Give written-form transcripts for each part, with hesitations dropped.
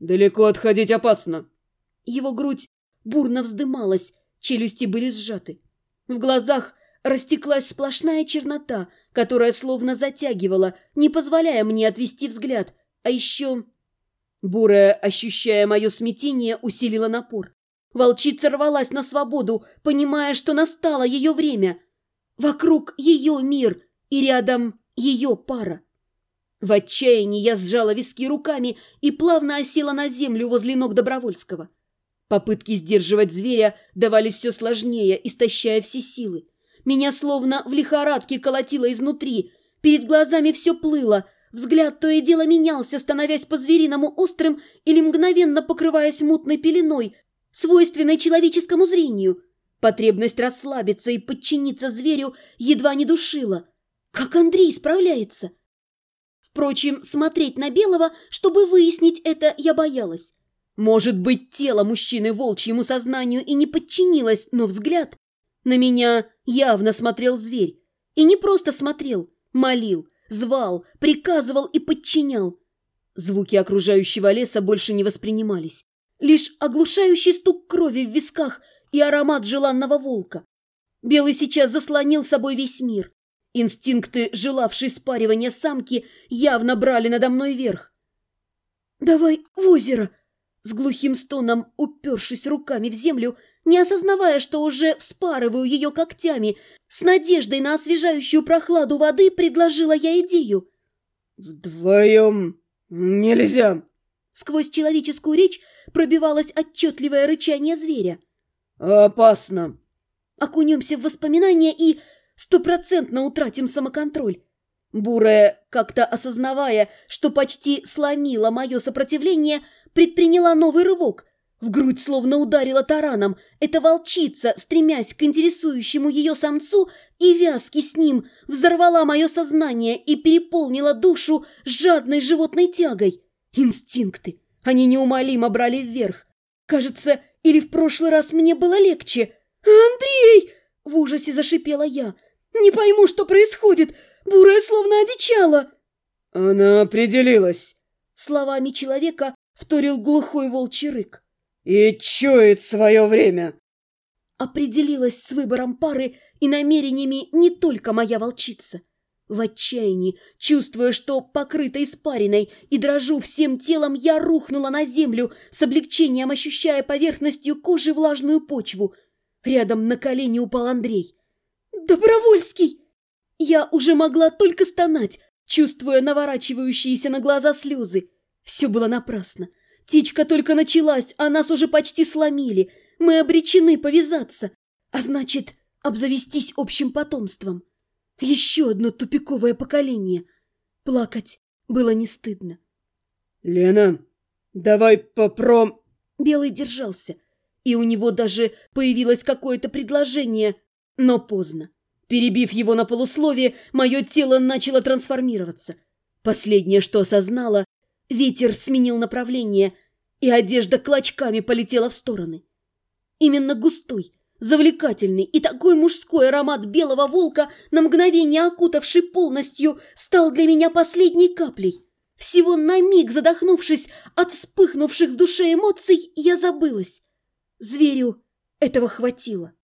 «Далеко отходить опасно». Его грудь бурно вздымалась, челюсти были сжаты. В глазах растеклась сплошная чернота, которая словно затягивала, не позволяя мне отвести взгляд. А еще... Бурая, ощущая мое смятение, усилила напор. Волчица рвалась на свободу, понимая, что настало ее время. Вокруг ее мир, и рядом ее пара. В отчаянии я сжала виски руками и плавно осела на землю возле ног Добровольского. Попытки сдерживать зверя давались все сложнее, истощая все силы. Меня словно в лихорадке колотило изнутри, перед глазами все плыло, взгляд то и дело менялся, становясь по-звериному острым или мгновенно покрываясь мутной пеленой, свойственной человеческому зрению. Потребность расслабиться и подчиниться зверю едва не душила. Как Андрей справляется? Впрочем, смотреть на Белого, чтобы выяснить это, я боялась. Может быть, тело мужчины волчьему сознанию и не подчинилось, но взгляд... На меня явно смотрел зверь. И не просто смотрел, молил, звал, приказывал и подчинял. Звуки окружающего леса больше не воспринимались. Лишь оглушающий стук крови в висках и аромат желанного волка. Белый сейчас заслонил собой весь мир. Инстинкты, желавшие спаривания самки, явно брали надо мной верх. «Давай в озеро!» С глухим стоном, упершись руками в землю, не осознавая, что уже вспарываю ее когтями, с надеждой на освежающую прохладу воды предложила я идею. «Вдвоем нельзя!» Сквозь человеческую речь пробивалось отчетливое рычание зверя. «Опасно!» Окунемся в воспоминания и стопроцентно утратим самоконтроль. Бурая, как-то осознавая, что почти сломила мое сопротивление, предприняла новый рывок. В грудь словно ударила тараном. Эта волчица, стремясь к интересующему ее самцу и вязки с ним, взорвала мое сознание и переполнила душу жадной животной тягой. Инстинкты. Они неумолимо брали вверх. Кажется, или в прошлый раз мне было легче. «Андрей!» – в ужасе зашипела я. «Не пойму, что происходит. Бурая словно одичала». «Она определилась», – словами человека вторил глухой волчий рык. «И чует свое время». Определилась с выбором пары и намерениями не только моя волчица. В отчаянии, чувствуя, что покрыта испариной и дрожу всем телом, я рухнула на землю, с облегчением ощущая поверхностью кожи влажную почву. Рядом на колени упал Андрей. «Добровольский!» Я уже могла только стонать, чувствуя наворачивающиеся на глаза слезы. Все было напрасно. Течка только началась, а нас уже почти сломили. Мы обречены повязаться, а значит, обзавестись общим потомством. Еще одно тупиковое поколение. Плакать было не стыдно. «Лена, давай попром...» Белый держался, и у него даже появилось какое-то предложение, но поздно. Перебив его на полусловие, мое тело начало трансформироваться. Последнее, что осознала, ветер сменил направление, и одежда клочками полетела в стороны. Именно густой, завлекательный и такой мужской аромат белого волка, на мгновение окутавший полностью, стал для меня последней каплей. Всего на миг задохнувшись от вспыхнувших в душе эмоций, я забылась. Зверю этого хватило.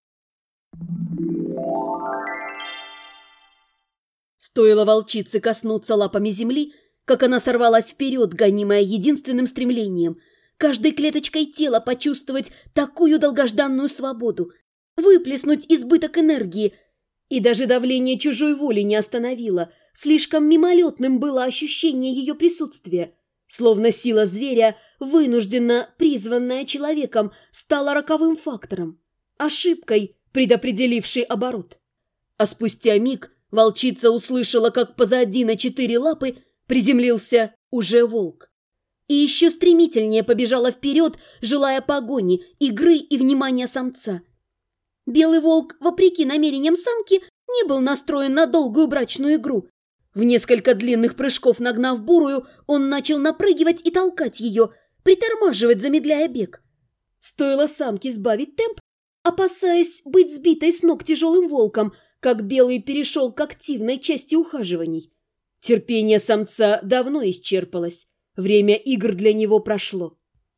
Стоило волчице коснуться лапами земли, как она сорвалась вперед, гонимая единственным стремлением – каждой клеточкой тела почувствовать такую долгожданную свободу, выплеснуть избыток энергии. И даже давление чужой воли не остановило. Слишком мимолетным было ощущение ее присутствия. Словно сила зверя, вынужденно призванная человеком, стала роковым фактором, ошибкой, предопределившей оборот. А спустя миг волчица услышала, как позади на 4 лапы приземлился уже волк. И еще стремительнее побежала вперед, желая погони, игры и внимания самца. Белый волк, вопреки намерениям самки, не был настроен на долгую брачную игру. В несколько длинных прыжков нагнав бурую, он начал напрыгивать и толкать ее, притормаживать, замедляя бег. Стоило самке сбавить темп, опасаясь быть сбитой с ног тяжелым волком, как белый перешел к активной части ухаживаний. Терпение самца давно исчерпалось. Время игр для него прошло.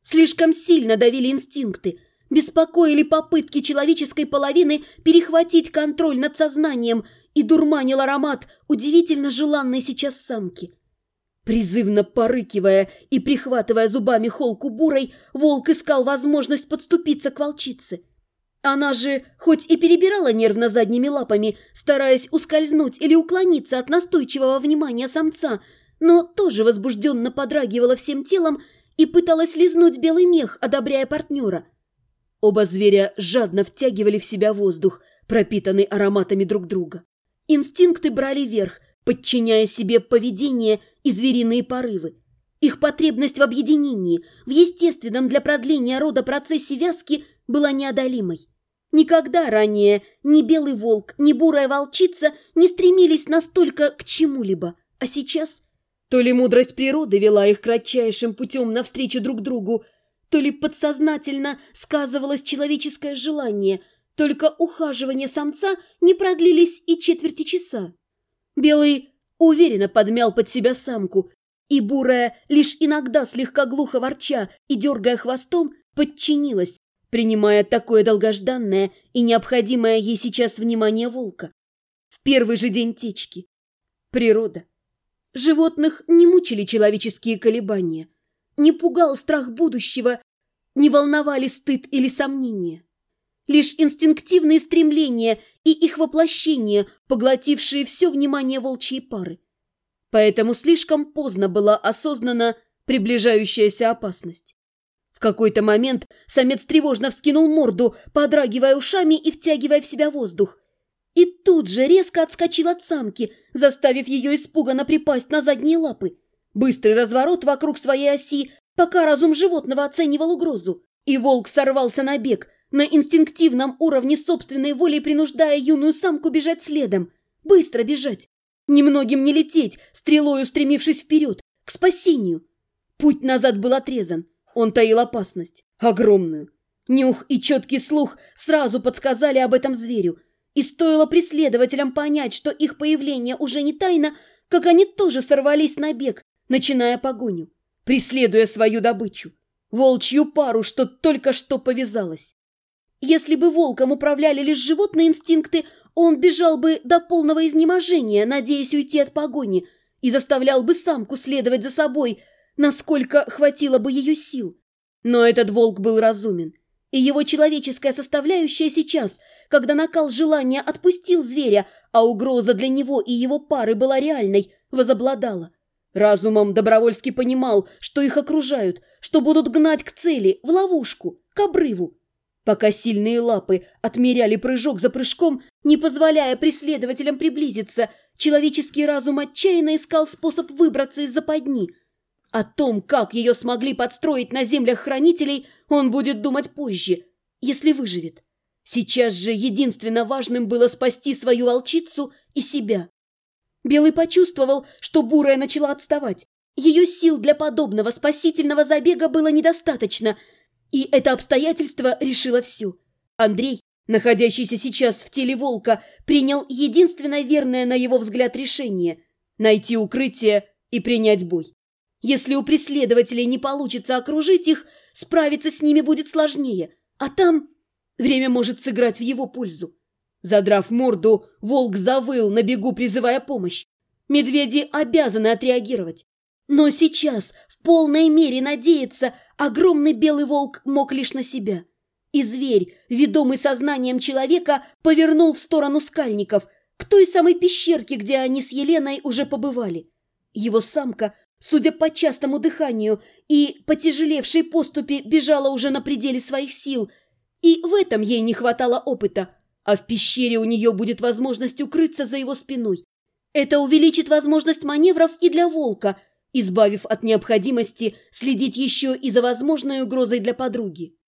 Слишком сильно давили инстинкты, беспокоили попытки человеческой половины перехватить контроль над сознанием и дурманил аромат удивительно желанной сейчас самки. Призывно порыкивая и прихватывая зубами холку бурой, волк искал возможность подступиться к волчице. Она же хоть и перебирала нервно задними лапами, стараясь ускользнуть или уклониться от настойчивого внимания самца, но тоже возбужденно подрагивала всем телом и пыталась лизнуть белый мех, одобряя партнера. Оба зверя жадно втягивали в себя воздух, пропитанный ароматами друг друга. Инстинкты брали верх, подчиняя себе поведение и звериные порывы. Их потребность в объединении, в естественном для продления рода процессе вязки была неодолимой. Никогда ранее ни белый волк, ни бурая волчица не стремились настолько к чему-либо, а сейчас то ли мудрость природы вела их кратчайшим путем навстречу друг другу, то ли подсознательно сказывалось человеческое желание, только ухаживания самца не продлились и четверти часа. Белый уверенно подмял под себя самку, и бурая, лишь иногда слегка глухо ворча и дергая хвостом, подчинилась, принимая такое долгожданное и необходимое ей сейчас внимание волка. В первый же день течки. Природа. Животных не мучили человеческие колебания, не пугал страх будущего, не волновали стыд или сомнения. Лишь инстинктивные стремления и их воплощение, поглотившие все внимание волчьей пары. Поэтому слишком поздно была осознана приближающаяся опасность. В какой-то момент самец тревожно вскинул морду, подрагивая ушами и втягивая в себя воздух. И тут же резко отскочил от самки, заставив ее испуганно припасть на задние лапы. Быстрый разворот вокруг своей оси, пока разум животного оценивал угрозу. И волк сорвался на бег, на инстинктивном уровне собственной воли принуждая юную самку бежать следом. Быстро бежать. Немногим не лететь, стрелой устремившись вперед, к спасению. Путь назад был отрезан. Он таил опасность. Огромную. Нюх и четкий слух сразу подсказали об этом зверю. И стоило преследователям понять, что их появление уже не тайна, как они тоже сорвались на бег, начиная погоню, преследуя свою добычу. Волчью пару, что только что повязалась. Если бы волком управляли лишь животные инстинкты, он бежал бы до полного изнеможения, надеясь уйти от погони, и заставлял бы самку следовать за собой, насколько хватило бы ее сил. Но этот волк был разумен, и его человеческая составляющая сейчас, когда накал желания отпустил зверя, а угроза для него и его пары была реальной, возобладала. Разумом Добровольский понимал, что их окружают, что будут гнать к цели, в ловушку, к обрыву. Пока сильные лапы отмеряли прыжок за прыжком, не позволяя преследователям приблизиться, человеческий разум отчаянно искал способ выбраться из западни. О том, как ее смогли подстроить на землях хранителей, он будет думать позже, если выживет. Сейчас же единственно важным было спасти свою волчицу и себя. Белый почувствовал, что бурая начала отставать. Ее сил для подобного спасительного забега было недостаточно, и это обстоятельство решило все. Андрей, находящийся сейчас в теле волка, принял единственно верное на его взгляд решение – найти укрытие и принять бой. Если у преследователей не получится окружить их, справиться с ними будет сложнее, а там время может сыграть в его пользу. Задрав морду, волк завыл, на бегу призывая помощь. Медведи обязаны отреагировать. Но сейчас в полной мере надеяться огромный белый волк мог лишь на себя. И зверь, ведомый сознанием человека, повернул в сторону скальников, к той самой пещерке, где они с Еленой уже побывали. Его самка, судя по частому дыханию и потяжелевшей поступи, бежала уже на пределе своих сил, и в этом ей не хватало опыта, а в пещере у нее будет возможность укрыться за его спиной. Это увеличит возможность маневров и для волка, избавив от необходимости следить еще и за возможной угрозой для подруги.